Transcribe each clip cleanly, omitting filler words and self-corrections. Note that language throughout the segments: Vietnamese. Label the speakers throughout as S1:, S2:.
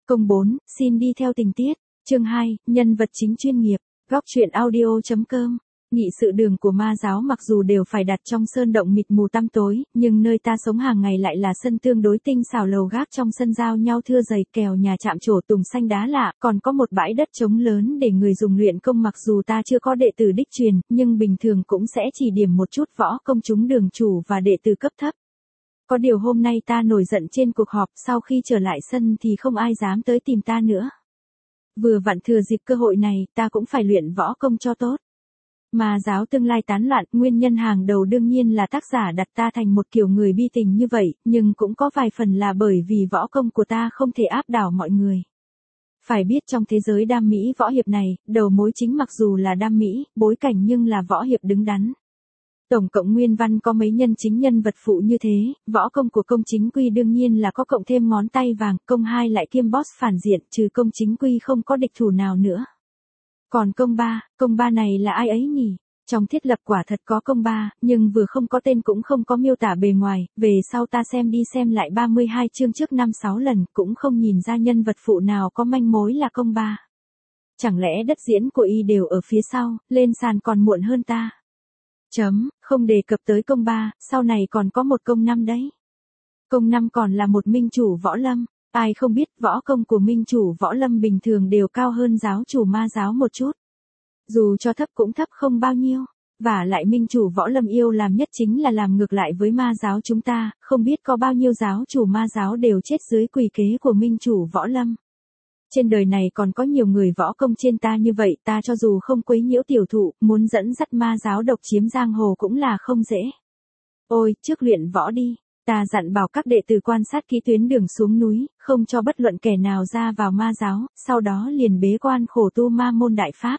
S1: Công 4, xin đi theo tình tiết. Chương 2, nhân vật chính chuyên nghiệp. Góc truyện audio.com. Nghị sự đường của ma giáo mặc dù đều phải đặt trong sơn động mịt mù tăm tối, nhưng nơi ta sống hàng ngày lại là sân tương đối tinh xảo, lầu gác trong sân giao nhau thưa dày, kèo nhà chạm trổ, tùng xanh đá lạ, còn có một bãi đất trống lớn để người dùng luyện công. Mặc dù ta chưa có đệ tử đích truyền, nhưng bình thường cũng sẽ chỉ điểm một chút võ công chúng đường chủ và đệ tử cấp thấp. Có điều hôm nay ta nổi giận trên cuộc họp, sau khi trở lại sân thì không ai dám tới tìm ta nữa. Vừa vặn thừa dịp cơ hội này, ta cũng phải luyện võ công cho tốt. Ma giáo tương lai tán loạn, nguyên nhân hàng đầu đương nhiên là tác giả đặt ta thành một kiểu người bi tình như vậy, nhưng cũng có vài phần là bởi vì võ công của ta không thể áp đảo mọi người. Phải biết trong thế giới đam mỹ võ hiệp này, đầu mối chính mặc dù là đam mỹ, bối cảnh nhưng là võ hiệp đứng đắn. Tổng cộng nguyên văn có mấy nhân chính nhân vật phụ như thế, võ công của công chính quy đương nhiên là có cộng thêm ngón tay vàng, công 2 lại kiêm boss phản diện, trừ công chính quy không có địch thủ nào nữa. Còn công 3 này là ai ấy nhỉ? Trong thiết lập quả thật có công 3, nhưng vừa không có tên cũng không có miêu tả bề ngoài, về sau ta xem đi xem lại 32 chương trước 5-6 lần, cũng không nhìn ra nhân vật phụ nào có manh mối là công 3. Chẳng lẽ đất diễn của y đều ở phía sau, lên sàn còn muộn hơn ta? Không đề cập tới công 3, sau này còn có một công 5 đấy. Công 5 còn là một minh chủ võ lâm, ai không biết võ công của minh chủ võ lâm bình thường đều cao hơn giáo chủ ma giáo một chút. Dù cho thấp cũng thấp không bao nhiêu, và lại minh chủ võ lâm yêu làm nhất chính là làm ngược lại với ma giáo chúng ta, không biết có bao nhiêu giáo chủ ma giáo đều chết dưới quỷ kế của minh chủ võ lâm. Trên đời này còn có nhiều người võ công trên ta như vậy, ta cho dù không quấy nhiễu tiểu thụ, muốn dẫn dắt ma giáo độc chiếm giang hồ cũng là không dễ. Ôi, trước luyện võ đi, ta dặn bảo các đệ tử quan sát kỹ tuyến đường xuống núi, không cho bất luận kẻ nào ra vào ma giáo, sau đó liền bế quan khổ tu ma môn đại pháp.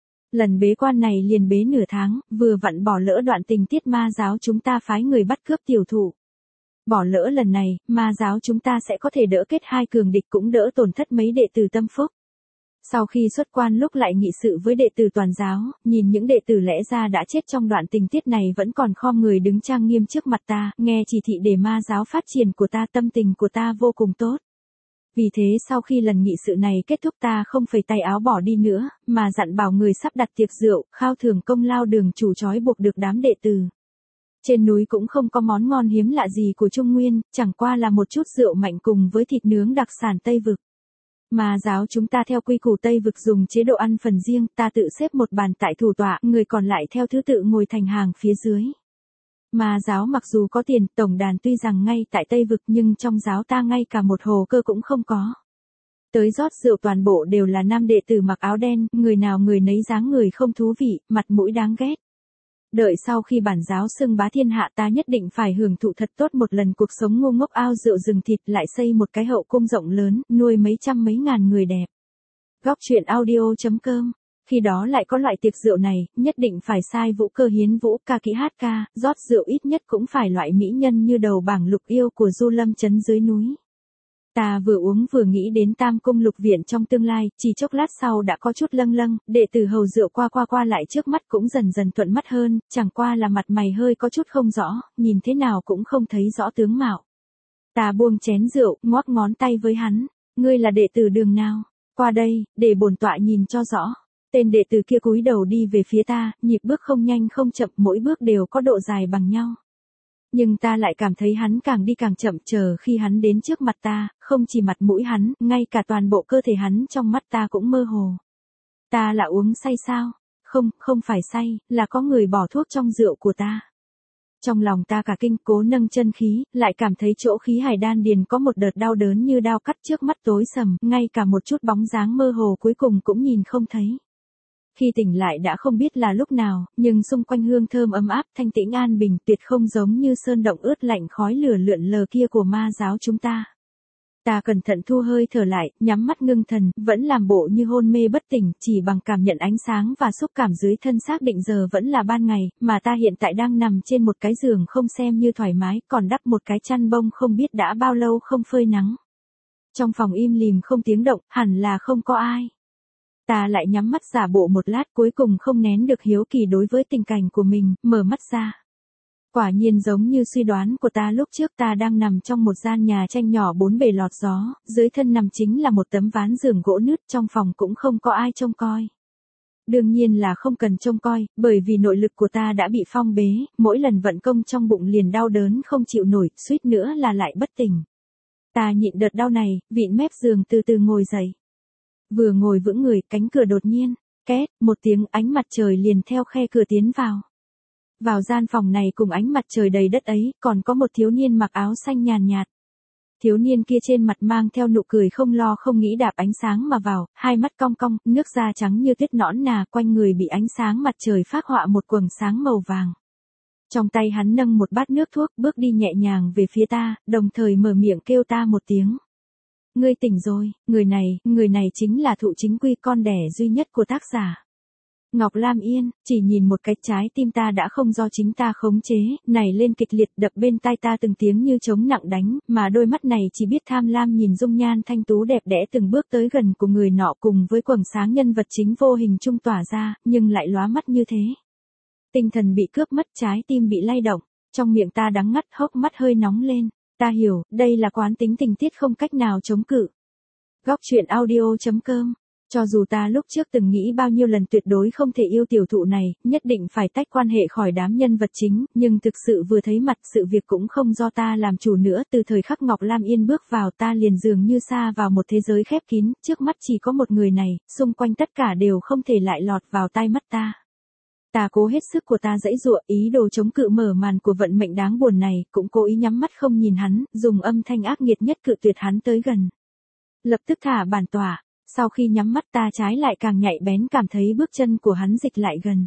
S1: Lần bế quan này liền bế nửa tháng, vừa vặn bỏ lỡ đoạn tình tiết ma giáo chúng ta phái người bắt cướp tiểu thụ. Bỏ lỡ lần này, ma giáo chúng ta sẽ có thể đỡ kết hai cường địch, cũng đỡ tổn thất mấy đệ tử tâm phúc. Sau khi xuất quan lúc lại nghị sự với đệ tử toàn giáo, nhìn những đệ tử lẽ ra đã chết trong đoạn tình tiết này vẫn còn khom người đứng trang nghiêm trước mặt ta, nghe chỉ thị để ma giáo phát triển của ta, tâm tình của ta vô cùng tốt. Vì thế sau khi lần nghị sự này kết thúc ta không phẩy tay áo bỏ đi nữa, mà dặn bảo người sắp đặt tiệc rượu, khao thưởng công lao đường chủ trói buộc được đám đệ tử. Trên núi cũng không có món ngon hiếm lạ gì của Trung Nguyên, chẳng qua là một chút rượu mạnh cùng với thịt nướng đặc sản Tây Vực. Mà giáo chúng ta theo quy củ Tây Vực dùng chế độ ăn phần riêng, ta tự xếp một bàn tại thủ tọa, người còn lại theo thứ tự ngồi thành hàng phía dưới. Mà giáo mặc dù có tiền, tổng đàn tuy rằng ngay tại Tây Vực nhưng trong giáo ta ngay cả một hồ cơ cũng không có. Tới rót rượu toàn bộ đều là nam đệ tử mặc áo đen, người nào người nấy dáng người không thú vị, mặt mũi đáng ghét. Đợi sau khi bản giáo xưng bá thiên hạ ta nhất định phải hưởng thụ thật tốt một lần cuộc sống ngu ngốc, ao rượu rừng thịt, lại xây một cái hậu cung rộng lớn, nuôi mấy trăm mấy ngàn người đẹp. Góc truyện audio.com. Khi đó lại có loại tiệc rượu này, nhất định phải sai vũ cơ hiến vũ, ca kỹ hát ca, rót rượu ít nhất cũng phải loại mỹ nhân như đầu bảng lục yêu của Du Lâm trấn dưới núi. Ta vừa uống vừa nghĩ đến Tam Cung Lục Viện trong tương lai, chỉ chốc lát sau đã có chút lâng lâng, đệ tử hầu rượu qua lại trước mắt cũng dần dần thuận mắt hơn, chẳng qua là mặt mày hơi có chút không rõ, nhìn thế nào cũng không thấy rõ tướng mạo. Ta buông chén rượu, ngoắc ngón tay với hắn, ngươi là đệ tử đường nào? Qua đây, để bổn tọa nhìn cho rõ. Tên đệ tử kia cúi đầu đi về phía ta, nhịp bước không nhanh không chậm, mỗi bước đều có độ dài bằng nhau. Nhưng ta lại cảm thấy hắn càng đi càng chậm, chờ khi hắn đến trước mặt ta, không chỉ mặt mũi hắn, ngay cả toàn bộ cơ thể hắn trong mắt ta cũng mơ hồ. Ta là uống say sao? Không phải say, là có người bỏ thuốc trong rượu của ta. Trong lòng ta cả kinh, cố nâng chân khí, lại cảm thấy chỗ khí hải đan điền có một đợt đau đớn như đao cắt, trước mắt tối sầm, ngay cả một chút bóng dáng mơ hồ cuối cùng cũng nhìn không thấy. Khi tỉnh lại đã không biết là lúc nào, nhưng xung quanh hương thơm ấm áp, thanh tĩnh an bình, tuyệt không giống như sơn động ướt lạnh khói lửa lượn lờ kia của ma giáo chúng ta. Ta cẩn thận thu hơi thở lại, nhắm mắt ngưng thần, vẫn làm bộ như hôn mê bất tỉnh, chỉ bằng cảm nhận ánh sáng và xúc cảm dưới thân xác định giờ vẫn là ban ngày, mà ta hiện tại đang nằm trên một cái giường không xem như thoải mái, còn đắp một cái chăn bông không biết đã bao lâu không phơi nắng. Trong phòng im lìm không tiếng động, hẳn là không có ai. Ta lại nhắm mắt giả bộ một lát, cuối cùng không nén được hiếu kỳ đối với tình cảnh của mình, mở mắt ra. Quả nhiên giống như suy đoán của ta lúc trước, ta đang nằm trong một gian nhà tranh nhỏ bốn bề lọt gió, dưới thân nằm chính là một tấm ván giường gỗ nứt, trong phòng cũng không có ai trông coi. Đương nhiên là không cần trông coi, bởi vì nội lực của ta đã bị phong bế, mỗi lần vận công trong bụng liền đau đớn không chịu nổi, suýt nữa là lại bất tỉnh. Ta nhịn đợt đau này, vịn mép giường từ từ ngồi dậy. Vừa ngồi vững người, cánh cửa đột nhiên, két, một tiếng, ánh mặt trời liền theo khe cửa tiến vào. Vào gian phòng này cùng ánh mặt trời đầy đất ấy, còn có một thiếu niên mặc áo xanh nhàn nhạt. Thiếu niên kia trên mặt mang theo nụ cười không lo không nghĩ, đạp ánh sáng mà vào, hai mắt cong cong, nước da trắng như tuyết nõn nà, quanh người bị ánh sáng mặt trời phác họa một quầng sáng màu vàng. Trong tay hắn nâng một bát nước thuốc, bước đi nhẹ nhàng về phía ta, đồng thời mở miệng kêu ta một tiếng. Ngươi tỉnh rồi, người này chính là Thụ Chính Quy, con đẻ duy nhất của tác giả Ngọc Lam Yên. Chỉ nhìn một cái, trái tim ta đã không do chính ta khống chế, nảy lên kịch liệt, đập bên tai ta từng tiếng như trống nặng đánh, mà đôi mắt này chỉ biết tham lam nhìn dung nhan thanh tú đẹp đẽ từng bước tới gần của người nọ, cùng với quầng sáng nhân vật chính vô hình trung tỏa ra, nhưng lại lóa mắt như thế. Tinh thần bị cướp mất, trái tim bị lay động, trong miệng ta đắng ngắt, hốc mắt hơi nóng lên. Ta hiểu, đây là quán tính tình tiết không cách nào chống cự. Góc truyện audio.com. Cho dù ta lúc trước từng nghĩ bao nhiêu lần tuyệt đối không thể yêu tiểu thụ này, nhất định phải tách quan hệ khỏi đám nhân vật chính, nhưng thực sự vừa thấy mặt, sự việc cũng không do ta làm chủ nữa. Từ thời khắc Ngọc Lam Yên bước vào, ta liền dường như xa vào một thế giới khép kín, trước mắt chỉ có một người này, xung quanh tất cả đều không thể lại lọt vào tai mắt ta. Ta cố hết sức của ta giãy giụa, ý đồ chống cự mở màn của vận mệnh đáng buồn này, cũng cố ý nhắm mắt không nhìn hắn, dùng âm thanh ác nghiệt nhất cự tuyệt hắn tới gần. Lập tức thả bản tỏa, sau khi nhắm mắt ta trái lại càng nhạy bén cảm thấy bước chân của hắn dịch lại gần.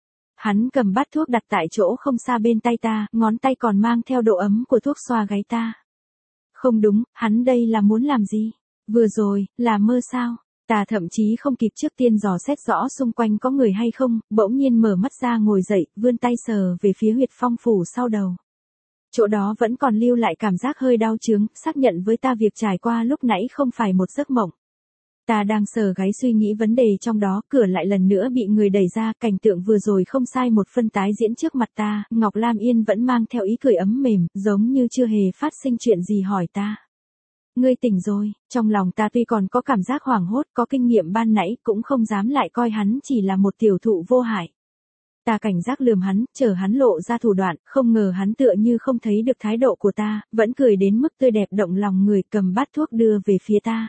S1: Hắn cầm bát thuốc đặt tại chỗ không xa bên tay ta, ngón tay còn mang theo độ ấm của thuốc xoa gáy ta. Không đúng, hắn đây là muốn làm gì? Vừa rồi, là mơ sao? Ta thậm chí không kịp trước tiên dò xét rõ xung quanh có người hay không, bỗng nhiên mở mắt ra ngồi dậy, vươn tay sờ về phía huyệt phong phủ sau đầu. Chỗ đó vẫn còn lưu lại cảm giác hơi đau chướng, xác nhận với ta việc trải qua lúc nãy không phải một giấc mộng. Ta đang sờ gáy suy nghĩ vấn đề trong đó, cửa lại lần nữa bị người đẩy ra, cảnh tượng vừa rồi không sai một phân tái diễn trước mặt ta, Ngọc Lam Yên vẫn mang theo ý cười ấm mềm, giống như chưa hề phát sinh chuyện gì hỏi ta. Ngươi tỉnh rồi, trong lòng ta tuy còn có cảm giác hoảng hốt, có kinh nghiệm ban nãy, cũng không dám lại coi hắn chỉ là một tiểu thụ vô hại. Ta cảnh giác lườm hắn, chờ hắn lộ ra thủ đoạn, không ngờ hắn tựa như không thấy được thái độ của ta, vẫn cười đến mức tươi đẹp động lòng người, cầm bát thuốc đưa về phía ta.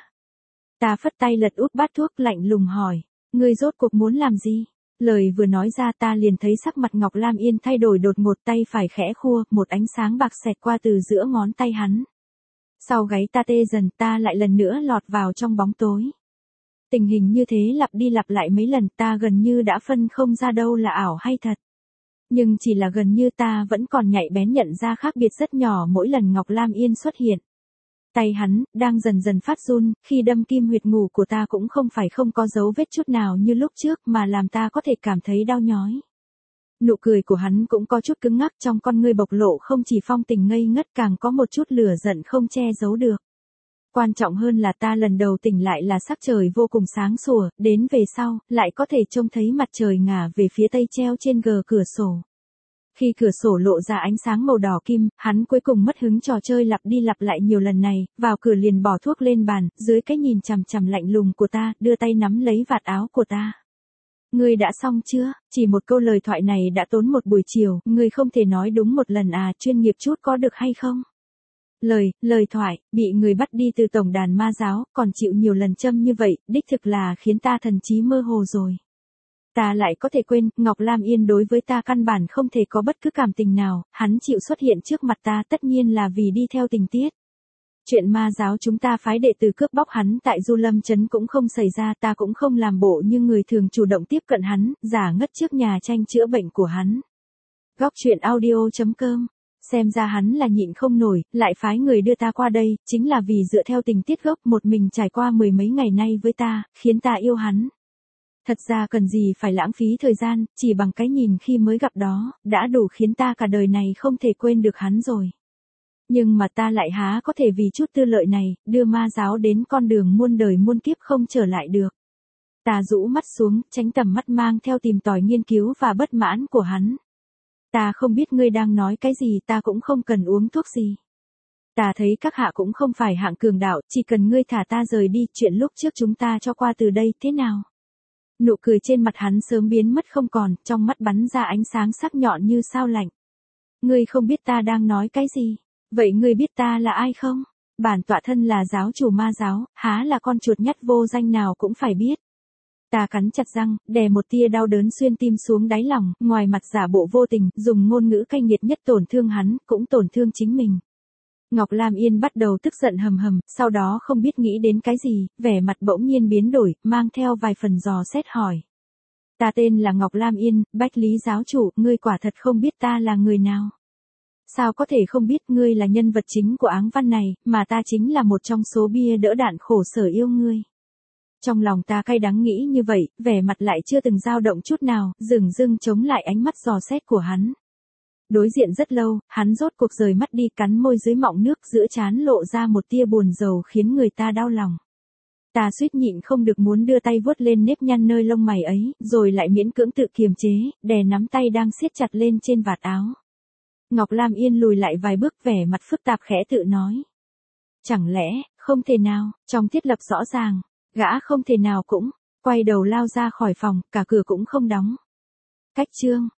S1: Ta phất tay lật úp bát thuốc, lạnh lùng hỏi, ngươi rốt cuộc muốn làm gì? Lời vừa nói ra ta liền thấy sắc mặt Ngọc Lam Yên thay đổi đột ngột, tay phải khẽ khua, một ánh sáng bạc xẹt qua từ giữa ngón tay hắn. Sau gáy ta tê dần, ta lại lần nữa lọt vào trong bóng tối. Tình hình như thế lặp đi lặp lại mấy lần, ta gần như đã phân không ra đâu là ảo hay thật. Nhưng chỉ là gần như, ta vẫn còn nhạy bén nhận ra khác biệt rất nhỏ mỗi lần Ngọc Lam Yên xuất hiện. Tay hắn, đang dần dần phát run, khi đâm kim huyệt ngủ của ta cũng không phải không có dấu vết chút nào như lúc trước, mà làm ta có thể cảm thấy đau nhói. Nụ cười của hắn cũng có chút cứng ngắc, trong con ngươi bộc lộ không chỉ phong tình ngây ngất, càng có một chút lửa giận không che giấu được. Quan trọng hơn là ta lần đầu tỉnh lại là sắc trời vô cùng sáng sủa, đến về sau, lại có thể trông thấy mặt trời ngả về phía tây treo trên gờ cửa sổ. Khi cửa sổ lộ ra ánh sáng màu đỏ kim, hắn cuối cùng mất hứng trò chơi lặp đi lặp lại nhiều lần này, vào cửa liền bỏ thuốc lên bàn, dưới cái nhìn chằm chằm lạnh lùng của ta, đưa tay nắm lấy vạt áo của ta. Ngươi đã xong chưa? Chỉ một câu lời thoại này đã tốn một buổi chiều, ngươi không thể nói đúng một lần à, chuyên nghiệp chút có được hay không? Lời thoại, bị người bắt đi từ tổng đàn ma giáo, còn chịu nhiều lần châm như vậy, đích thực là khiến ta thần trí mơ hồ rồi. Ta lại có thể quên, Ngọc Lam Yên đối với ta căn bản không thể có bất cứ cảm tình nào, hắn chịu xuất hiện trước mặt ta tất nhiên là vì đi theo tình tiết. Chuyện ma giáo chúng ta phái đệ tử cướp bóc hắn tại Du Lâm Trấn cũng không xảy ra, ta cũng không làm bộ như người thường chủ động tiếp cận hắn, giả ngất trước nhà tranh chữa bệnh của hắn. Góc truyện audio.com. Xem ra hắn là nhịn không nổi, lại phái người đưa ta qua đây, chính là vì dựa theo tình tiết gốc một mình trải qua mười mấy ngày nay với ta, khiến ta yêu hắn. Thật ra cần gì phải lãng phí thời gian, chỉ bằng cái nhìn khi mới gặp đó, đã đủ khiến ta cả đời này không thể quên được hắn rồi. Nhưng mà ta lại há có thể vì chút tư lợi này, đưa ma giáo đến con đường muôn đời muôn kiếp không trở lại được. Ta rũ mắt xuống, tránh tầm mắt mang theo tìm tòi nghiên cứu và bất mãn của hắn. Ta không biết ngươi đang nói cái gì, ta cũng không cần uống thuốc gì. Ta thấy các hạ cũng không phải hạng cường đạo, chỉ cần ngươi thả ta rời đi, chuyện lúc trước chúng ta cho qua từ đây, thế nào? Nụ cười trên mặt hắn sớm biến mất không còn, trong mắt bắn ra ánh sáng sắc nhọn như sao lạnh. Ngươi không biết ta đang nói cái gì? Vậy ngươi biết ta là ai không? Bản tọa thân là giáo chủ ma giáo, há là con chuột nhắt vô danh nào cũng phải biết. Ta cắn chặt răng, đè một tia đau đớn xuyên tim xuống đáy lòng, ngoài mặt giả bộ vô tình, dùng ngôn ngữ cay nghiệt nhất tổn thương hắn, cũng tổn thương chính mình. Ngọc Lam Yên bắt đầu tức giận hầm hầm, sau đó không biết nghĩ đến cái gì, vẻ mặt bỗng nhiên biến đổi, mang theo vài phần dò xét hỏi. Ta tên là Ngọc Lam Yên, Bách Lý giáo chủ, ngươi quả thật không biết ta là người nào. Sao có thể không biết, ngươi là nhân vật chính của áng văn này, mà ta chính là một trong số bia đỡ đạn khổ sở yêu ngươi. Trong lòng ta cay đắng nghĩ như vậy, vẻ mặt lại chưa từng dao động chút nào, dửng dưng chống lại ánh mắt dò xét của hắn. Đối diện rất lâu, hắn rốt cuộc rời mắt đi, cắn môi dưới mọng nước, giữa trán lộ ra một tia buồn rầu khiến người ta đau lòng. Ta suýt nhịn không được muốn đưa tay vuốt lên nếp nhăn nơi lông mày ấy, rồi lại miễn cưỡng tự kiềm chế, đè nắm tay đang siết chặt lên trên vạt áo. Ngọc Lam Yên lùi lại vài bước, vẻ mặt phức tạp khẽ tự nói. Chẳng lẽ, không thể nào, trong thiết lập rõ ràng, gã không thể nào cũng, quay đầu lao ra khỏi phòng, cả cửa cũng không đóng. Cách chương.